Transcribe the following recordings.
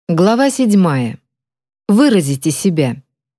Глава 7. Выразите себя.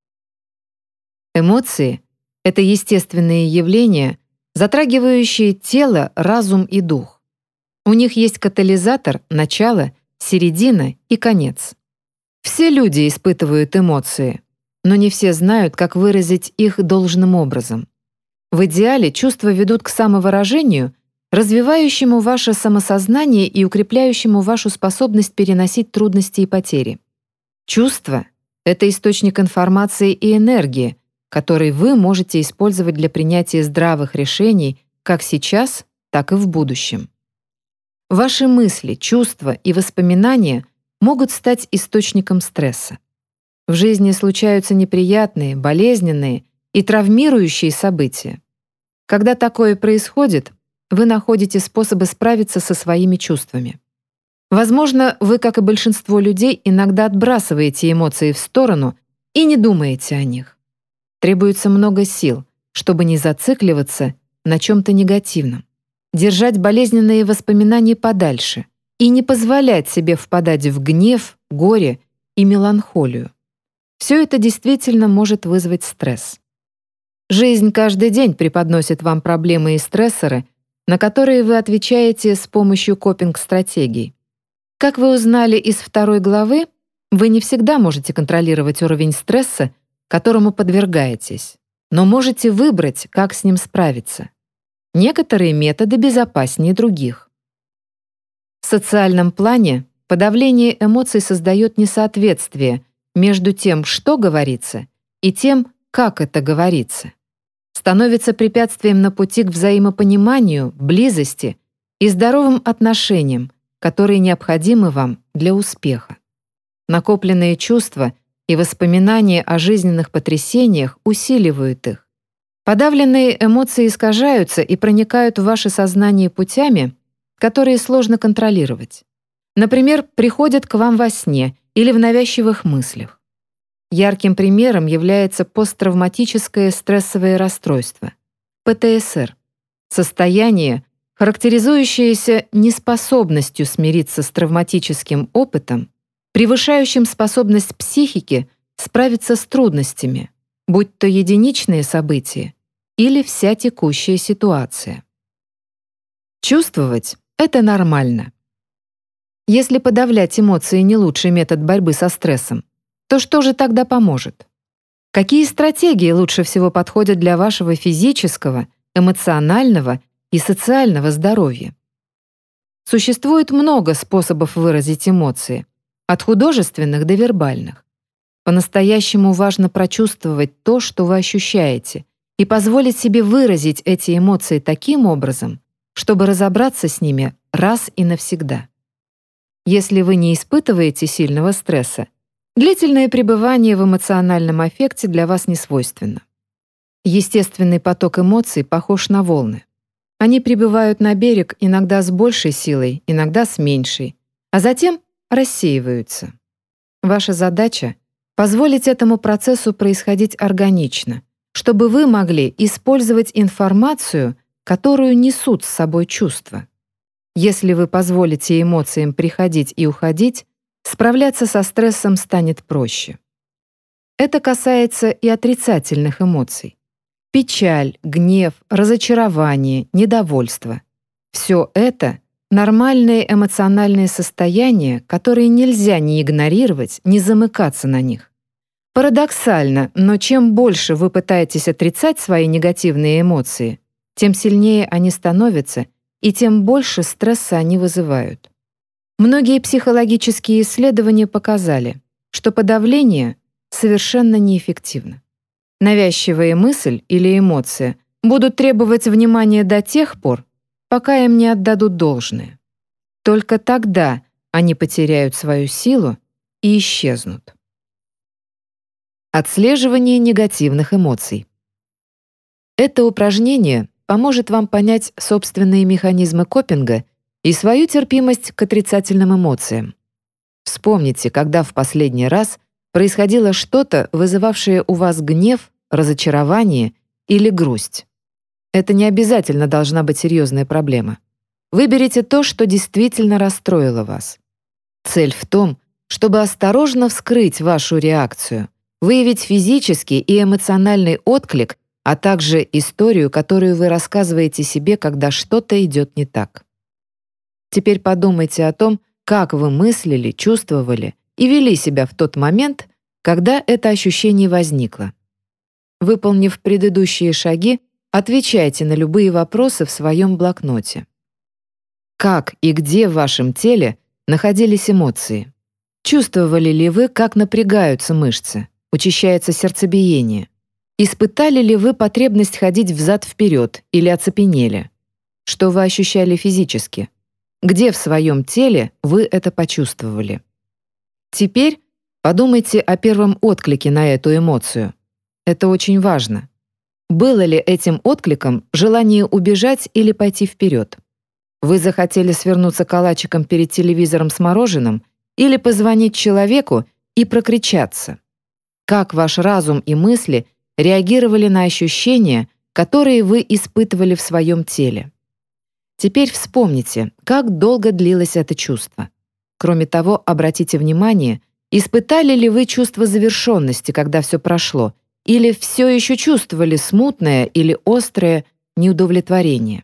Эмоции — это естественные явления, затрагивающие тело, разум и дух. У них есть катализатор, начало, середина и конец. Все люди испытывают эмоции, но не все знают, как выразить их должным образом. В идеале чувства ведут к самовыражению, развивающему ваше самосознание и укрепляющему вашу способность переносить трудности и потери. Чувства — это источник информации и энергии, который вы можете использовать для принятия здравых решений как сейчас, так и в будущем. Ваши мысли, чувства и воспоминания могут стать источником стресса. В жизни случаются неприятные, болезненные и травмирующие события. Когда такое происходит, вы находите способы справиться со своими чувствами. Возможно, вы, как и большинство людей, иногда отбрасываете эмоции в сторону и не думаете о них. Требуется много сил, чтобы не зацикливаться на чем-то негативном, держать болезненные воспоминания подальше и не позволять себе впадать в гнев, горе и меланхолию. Все это действительно может вызвать стресс. Жизнь каждый день преподносит вам проблемы и стрессоры, на которые вы отвечаете с помощью копинг-стратегий. Как вы узнали из 2 главы, вы не всегда можете контролировать уровень стресса, которому подвергаетесь, но можете выбрать, как с ним справиться. Некоторые методы безопаснее других. В социальном плане подавление эмоций создает несоответствие между тем, что говорится, и тем, как это говорится. Становится препятствием на пути к взаимопониманию, близости и здоровым отношениям, которые необходимы вам для успеха. Накопленные чувства и воспоминания о жизненных потрясениях усиливают их. Подавленные эмоции искажаются и проникают в ваше сознание путями, которые сложно контролировать. Например, приходят к вам во сне или в навязчивых мыслях. Ярким примером является посттравматическое стрессовое расстройство, ПТСР, состояние, характеризующееся неспособностью смириться с травматическим опытом, превышающим способность психики справиться с трудностями, будь то единичные события или вся текущая ситуация. Чувствовать — это нормально. Если подавлять эмоции не лучший метод борьбы со стрессом, то что же тогда поможет? Какие стратегии лучше всего подходят для вашего физического, эмоционального и социального здоровья? Существует много способов выразить эмоции, от художественных до вербальных. По-настоящему важно прочувствовать то, что вы ощущаете, и позволить себе выразить эти эмоции таким образом, чтобы разобраться с ними раз и навсегда. Если вы не испытываете сильного стресса, длительное пребывание в эмоциональном аффекте для вас не свойственно. Естественный поток эмоций похож на волны. Они прибывают на берег иногда с большей силой, иногда с меньшей, а затем рассеиваются. Ваша задача — позволить этому процессу происходить органично, чтобы вы могли использовать информацию, которую несут с собой чувства. Если вы позволите эмоциям приходить и уходить, справляться со стрессом станет проще. Это касается и отрицательных эмоций. Печаль, гнев, разочарование, недовольство. Все это — нормальные эмоциональные состояния, которые нельзя ни игнорировать, ни замыкаться на них. Парадоксально, но чем больше вы пытаетесь отрицать свои негативные эмоции, тем сильнее они становятся и тем больше стресса они вызывают. Многие психологические исследования показали, что подавление совершенно неэффективно. Навязчивая мысль или эмоция будут требовать внимания до тех пор, пока им не отдадут должное. Только тогда они потеряют свою силу и исчезнут. Отслеживание негативных эмоций. Это упражнение поможет вам понять собственные механизмы копинга и свою терпимость к отрицательным эмоциям. Вспомните, когда в последний раз происходило что-то, вызывавшее у вас гнев, разочарование или грусть. Это не обязательно должна быть серьезная проблема. Выберите то, что действительно расстроило вас. Цель в том, чтобы осторожно вскрыть вашу реакцию, выявить физический и эмоциональный отклик, а также историю, которую вы рассказываете себе, когда что-то идет не так. Теперь подумайте о том, как вы мыслили, чувствовали и вели себя в тот момент, когда это ощущение возникло. Выполнив предыдущие шаги, отвечайте на любые вопросы в своем блокноте. Как и где в вашем теле находились эмоции? Чувствовали ли вы, как напрягаются мышцы, учащается сердцебиение? Испытали ли вы потребность ходить взад-вперед или оцепенели? Что вы ощущали физически? Где в своем теле вы это почувствовали? Теперь подумайте о первом отклике на эту эмоцию. Это очень важно. Было ли этим откликом желание убежать или пойти вперед? Вы захотели свернуться калачиком перед телевизором с мороженым или позвонить человеку и прокричаться? Как ваш разум и мысли реагировали на ощущения, которые вы испытывали в своем теле? Теперь вспомните, как долго длилось это чувство. Кроме того, обратите внимание, испытали ли вы чувство завершенности, когда все прошло, или все еще чувствовали смутное или острое неудовлетворение.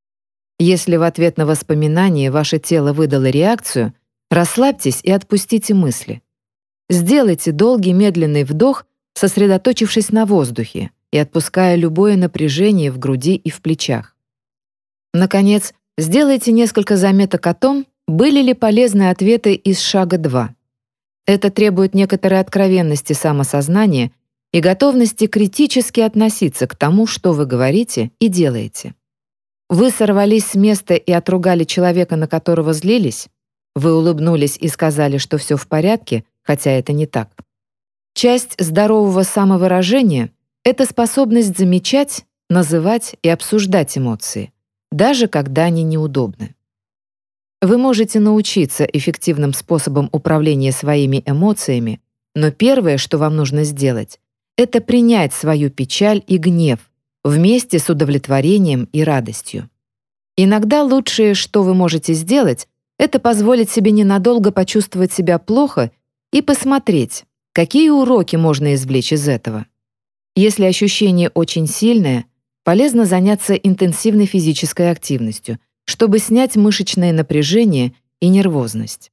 Если в ответ на воспоминание ваше тело выдало реакцию, расслабьтесь и отпустите мысли. Сделайте долгий медленный вдох, сосредоточившись на воздухе и отпуская любое напряжение в груди и в плечах. Наконец, сделайте несколько заметок о том, были ли полезны ответы из шага 2. Это требует некоторой откровенности самосознания и готовности критически относиться к тому, что вы говорите и делаете. Вы сорвались с места и отругали человека, на которого злились? Вы улыбнулись и сказали, что все в порядке, хотя это не так. Часть здорового самовыражения — это способность замечать, называть и обсуждать эмоции, даже когда они неудобны. Вы можете научиться эффективным способам управления своими эмоциями, но первое, что вам нужно сделать, это принять свою печаль и гнев вместе с удовлетворением и радостью. Иногда лучшее, что вы можете сделать, это позволить себе ненадолго почувствовать себя плохо и посмотреть, какие уроки можно извлечь из этого. Если ощущение очень сильное, полезно заняться интенсивной физической активностью, чтобы снять мышечное напряжение и нервозность.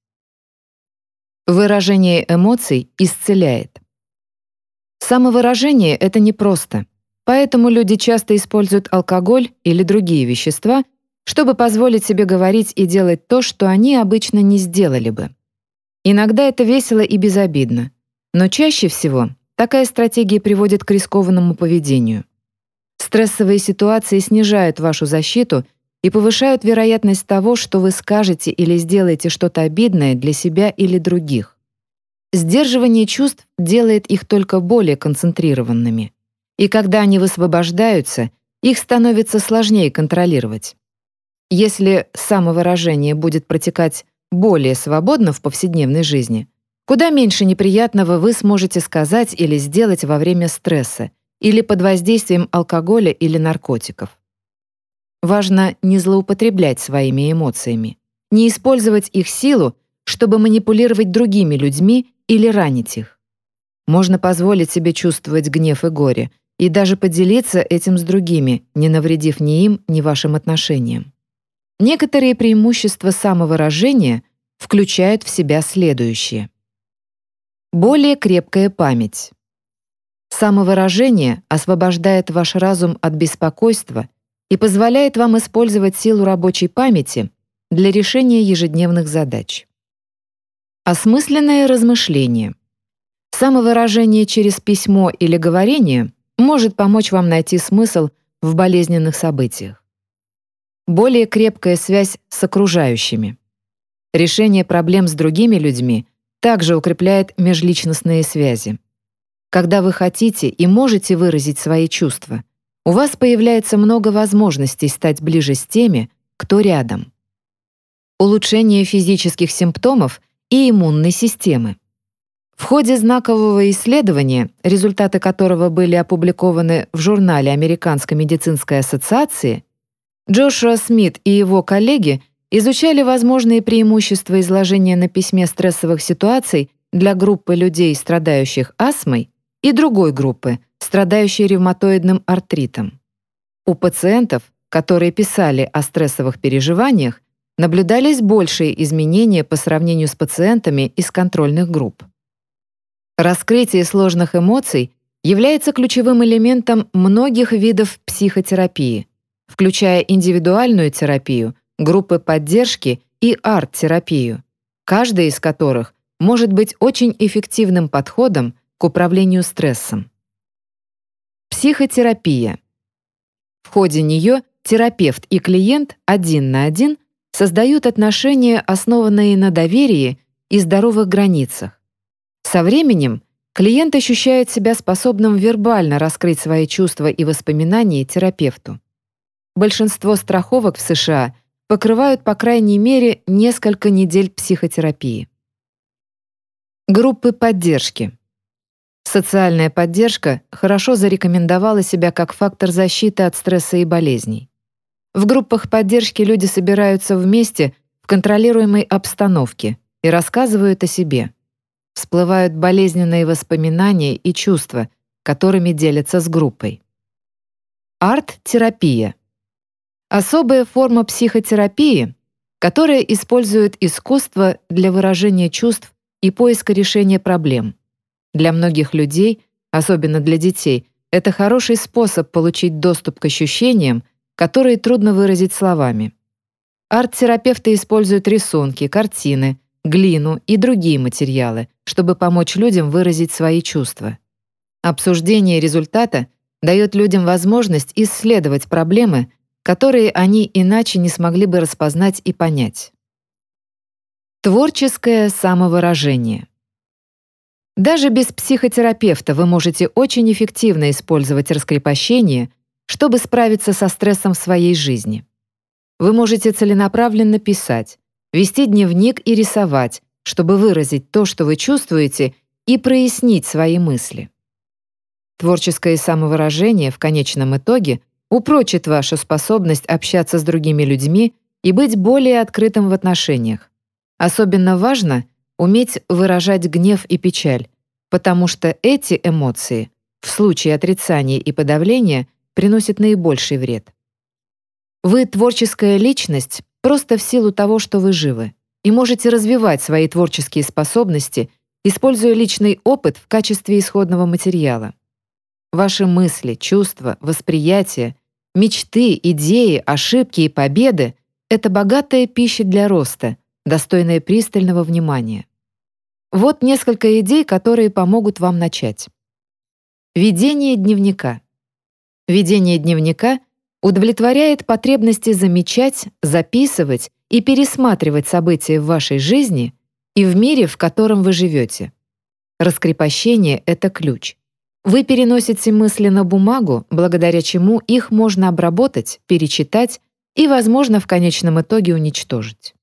Выражение эмоций исцеляет. Самовыражение — это непросто, поэтому люди часто используют алкоголь или другие вещества, чтобы позволить себе говорить и делать то, что они обычно не сделали бы. Иногда это весело и безобидно, но чаще всего такая стратегия приводит к рискованному поведению. Стрессовые ситуации снижают вашу защиту и повышают вероятность того, что вы скажете или сделаете что-то обидное для себя или других. Сдерживание чувств делает их только более концентрированными, и когда они высвобождаются, их становится сложнее контролировать. Если самовыражение будет протекать более свободно в повседневной жизни, куда меньше неприятного вы сможете сказать или сделать во время стресса или под воздействием алкоголя или наркотиков. Важно не злоупотреблять своими эмоциями, не использовать их силу, чтобы манипулировать другими людьми или ранить их. Можно позволить себе чувствовать гнев и горе и даже поделиться этим с другими, не навредив ни им, ни вашим отношениям. Некоторые преимущества самовыражения включают в себя следующее. Более крепкая память. Самовыражение освобождает ваш разум от беспокойства и позволяет вам использовать силу рабочей памяти для решения ежедневных задач. Осмысленное размышление. Самовыражение через письмо или говорение может помочь вам найти смысл в болезненных событиях. Более крепкая связь с окружающими. Решение проблем с другими людьми также укрепляет межличностные связи. Когда вы хотите и можете выразить свои чувства, у вас появляется много возможностей стать ближе с теми, кто рядом. Улучшение физических симптомов и иммунной системы. В ходе знакового исследования, результаты которого были опубликованы в журнале Американской медицинской ассоциации, Джошуа Смит и его коллеги изучали возможные преимущества изложения на письме стрессовых ситуаций для группы людей, страдающих астмой, и другой группы, страдающей ревматоидным артритом. У пациентов, которые писали о стрессовых переживаниях, наблюдались большие изменения по сравнению с пациентами из контрольных групп. Раскрытие сложных эмоций является ключевым элементом многих видов психотерапии, включая индивидуальную терапию, группы поддержки и арт-терапию, каждая из которых может быть очень эффективным подходом к управлению стрессом. Психотерапия. В ходе нее терапевт и клиент один на один создают отношения, основанные на доверии и здоровых границах. Со временем клиент ощущает себя способным вербально раскрыть свои чувства и воспоминания терапевту. Большинство страховок в США покрывают по крайней мере несколько недель психотерапии. Группы поддержки. Социальная поддержка хорошо зарекомендовала себя как фактор защиты от стресса и болезней. В группах поддержки люди собираются вместе в контролируемой обстановке и рассказывают о себе. Всплывают болезненные воспоминания и чувства, которыми делятся с группой. Арт-терапия. Особая форма психотерапии, которая использует искусство для выражения чувств и поиска решения проблем. Для многих людей, особенно для детей, это хороший способ получить доступ к ощущениям, которые трудно выразить словами. Арт-терапевты используют рисунки, картины, глину и другие материалы, чтобы помочь людям выразить свои чувства. Обсуждение результата дает людям возможность исследовать проблемы, которые они иначе не смогли бы распознать и понять. Творческое самовыражение. Даже без психотерапевта вы можете очень эффективно использовать раскрепощение, чтобы справиться со стрессом в своей жизни. Вы можете целенаправленно писать, вести дневник и рисовать, чтобы выразить то, что вы чувствуете, и прояснить свои мысли. Творческое самовыражение в конечном итоге упрочит вашу способность общаться с другими людьми и быть более открытым в отношениях. Особенно важно уметь выражать гнев и печаль, потому что эти эмоции, в случае отрицания и подавления, приносят наибольший вред. Вы творческая личность просто в силу того, что вы живы, и можете развивать свои творческие способности, используя личный опыт в качестве исходного материала. Ваши мысли, чувства, восприятия, мечты, идеи, ошибки и победы — это богатая пища для роста, достойная пристального внимания. Вот несколько идей, которые помогут вам начать. Ведение дневника. Ведение дневника удовлетворяет потребности замечать, записывать и пересматривать события в вашей жизни и в мире, в котором вы живете. Раскрепощение — это ключ. Вы переносите мысли на бумагу, благодаря чему их можно обработать, перечитать и, возможно, в конечном итоге уничтожить.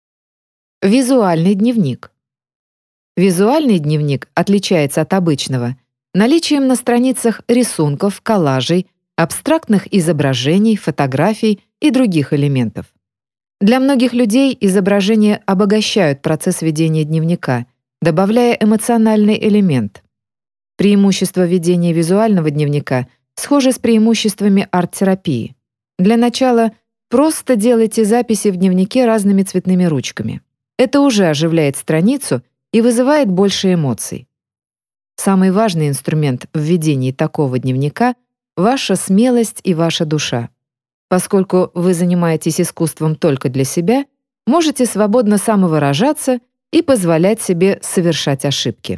Визуальный дневник. Визуальный дневник отличается от обычного наличием на страницах рисунков, коллажей, абстрактных изображений, фотографий и других элементов. Для многих людей изображения обогащают процесс ведения дневника, добавляя эмоциональный элемент. Преимущества ведения визуального дневника схожи с преимуществами арт-терапии. Для начала просто делайте записи в дневнике разными цветными ручками. Это уже оживляет страницу и вызывает больше эмоций. Самый важный инструмент в ведении такого дневника — ваша смелость и ваша душа. Поскольку вы занимаетесь искусством только для себя, можете свободно самовыражаться и позволять себе совершать ошибки.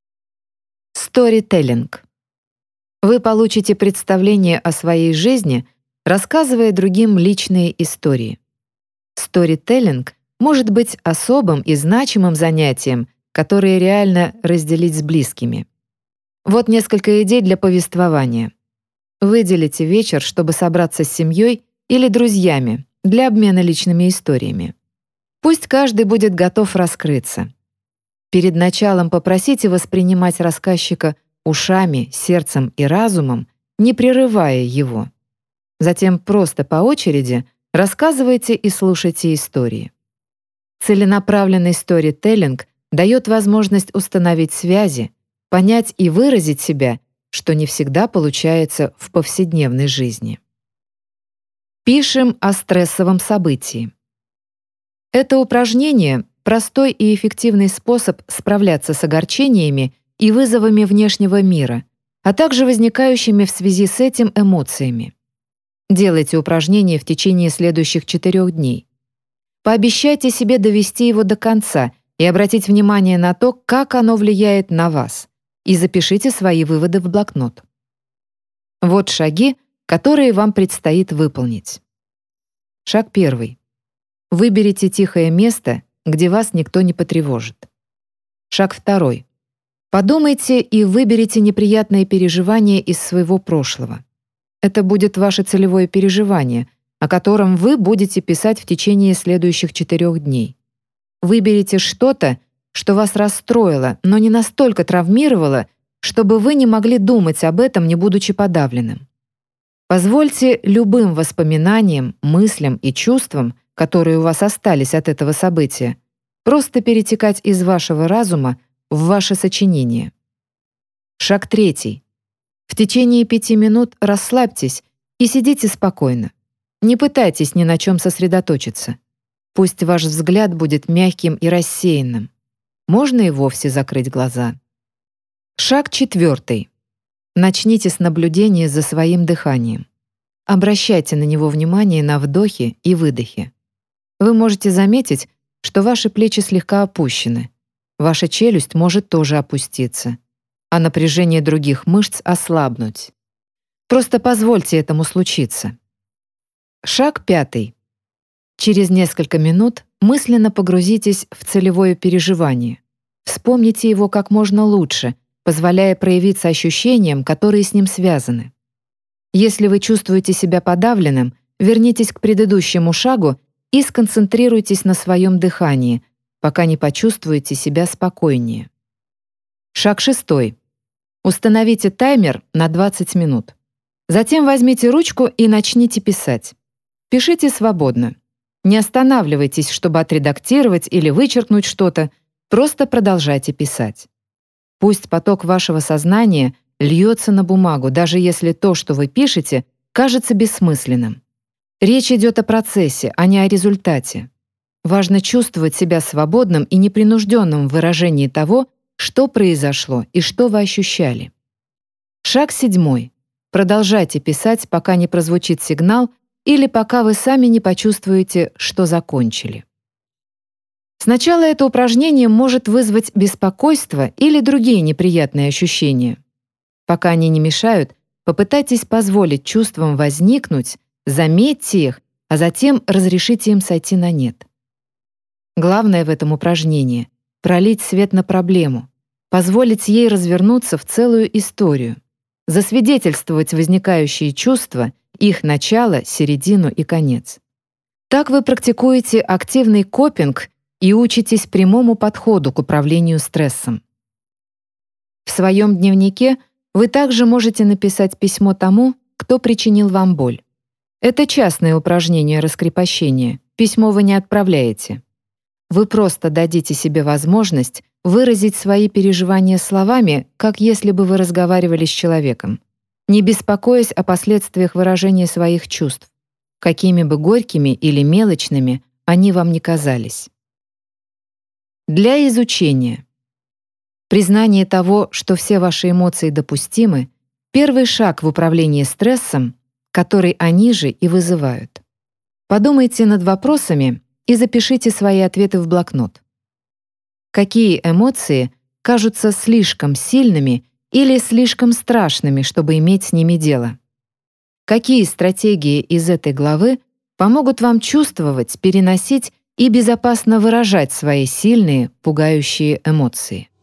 Сторителлинг. Вы получите представление о своей жизни, рассказывая другим личные истории. Сторителлинг может быть особым и значимым занятием, которое реально разделить с близкими. Вот несколько идей для повествования. Выделите вечер, чтобы собраться с семьей или друзьями для обмена личными историями. Пусть каждый будет готов раскрыться. Перед началом попросите воспринимать рассказчика ушами, сердцем и разумом, не прерывая его. Затем просто по очереди рассказывайте и слушайте истории. Целенаправленный сторителлинг дает возможность установить связи, понять и выразить себя, что не всегда получается в повседневной жизни. Пишем о стрессовом событии. Это упражнение — простой и эффективный способ справляться с огорчениями и вызовами внешнего мира, а также возникающими в связи с этим эмоциями. Делайте упражнение в течение следующих 4 дней. Пообещайте себе довести его до конца и обратить внимание на то, как оно влияет на вас, и запишите свои выводы в блокнот. Вот шаги, которые вам предстоит выполнить. Шаг 1. Выберите тихое место, где вас никто не потревожит. Шаг 2. Подумайте и выберите неприятные переживания из своего прошлого. Это будет ваше целевое переживание, о котором вы будете писать в течение следующих 4 дней. Выберите что-то, что вас расстроило, но не настолько травмировало, чтобы вы не могли думать об этом, не будучи подавленным. Позвольте любым воспоминаниям, мыслям и чувствам, которые у вас остались от этого события, просто перетекать из вашего разума в ваше сочинение. Шаг 3. В течение 5 минут расслабьтесь и сидите спокойно. Не пытайтесь ни на чем сосредоточиться. Пусть ваш взгляд будет мягким и рассеянным. Можно и вовсе закрыть глаза. Шаг 4. Начните с наблюдения за своим дыханием. Обращайте на него внимание на вдохе и выдохе. Вы можете заметить, что ваши плечи слегка опущены. Ваша челюсть может тоже опуститься, а напряжение других мышц ослабнуть. Просто позвольте этому случиться. Шаг 5. Через несколько минут мысленно погрузитесь в целевое переживание. Вспомните его как можно лучше, позволяя проявиться ощущениям, которые с ним связаны. Если вы чувствуете себя подавленным, вернитесь к предыдущему шагу и сконцентрируйтесь на своем дыхании, пока не почувствуете себя спокойнее. Шаг 6. Установите таймер на 20 минут. Затем возьмите ручку и начните писать. Пишите свободно. Не останавливайтесь, чтобы отредактировать или вычеркнуть что-то, просто продолжайте писать. Пусть поток вашего сознания льется на бумагу, даже если то, что вы пишете, кажется бессмысленным. Речь идет о процессе, а не о результате. Важно чувствовать себя свободным и непринужденным в выражении того, что произошло и что вы ощущали. Шаг 7. Продолжайте писать, пока не прозвучит сигнал или пока вы сами не почувствуете, что закончили. Сначала это упражнение может вызвать беспокойство или другие неприятные ощущения. Пока они не мешают, попытайтесь позволить чувствам возникнуть, заметьте их, а затем разрешите им сойти на нет. Главное в этом упражнении — пролить свет на проблему, позволить ей развернуться в целую историю, засвидетельствовать возникающие чувства, их начало, середину и конец. Так вы практикуете активный копинг и учитесь прямому подходу к управлению стрессом. В своем дневнике вы также можете написать письмо тому, кто причинил вам боль. Это частное упражнение раскрепощения, письмо вы не отправляете. Вы просто дадите себе возможность выразить свои переживания словами, как если бы вы разговаривали с человеком, не беспокоясь о последствиях выражения своих чувств, какими бы горькими или мелочными они вам ни казались. Для изучения. Признание того, что все ваши эмоции допустимы, первый шаг в управлении стрессом, который они же и вызывают. Подумайте над вопросами и запишите свои ответы в блокнот. Какие эмоции кажутся слишком сильными или слишком страшными, чтобы иметь с ними дело? Какие стратегии из этой главы помогут вам чувствовать, переносить и безопасно выражать свои сильные, пугающие эмоции?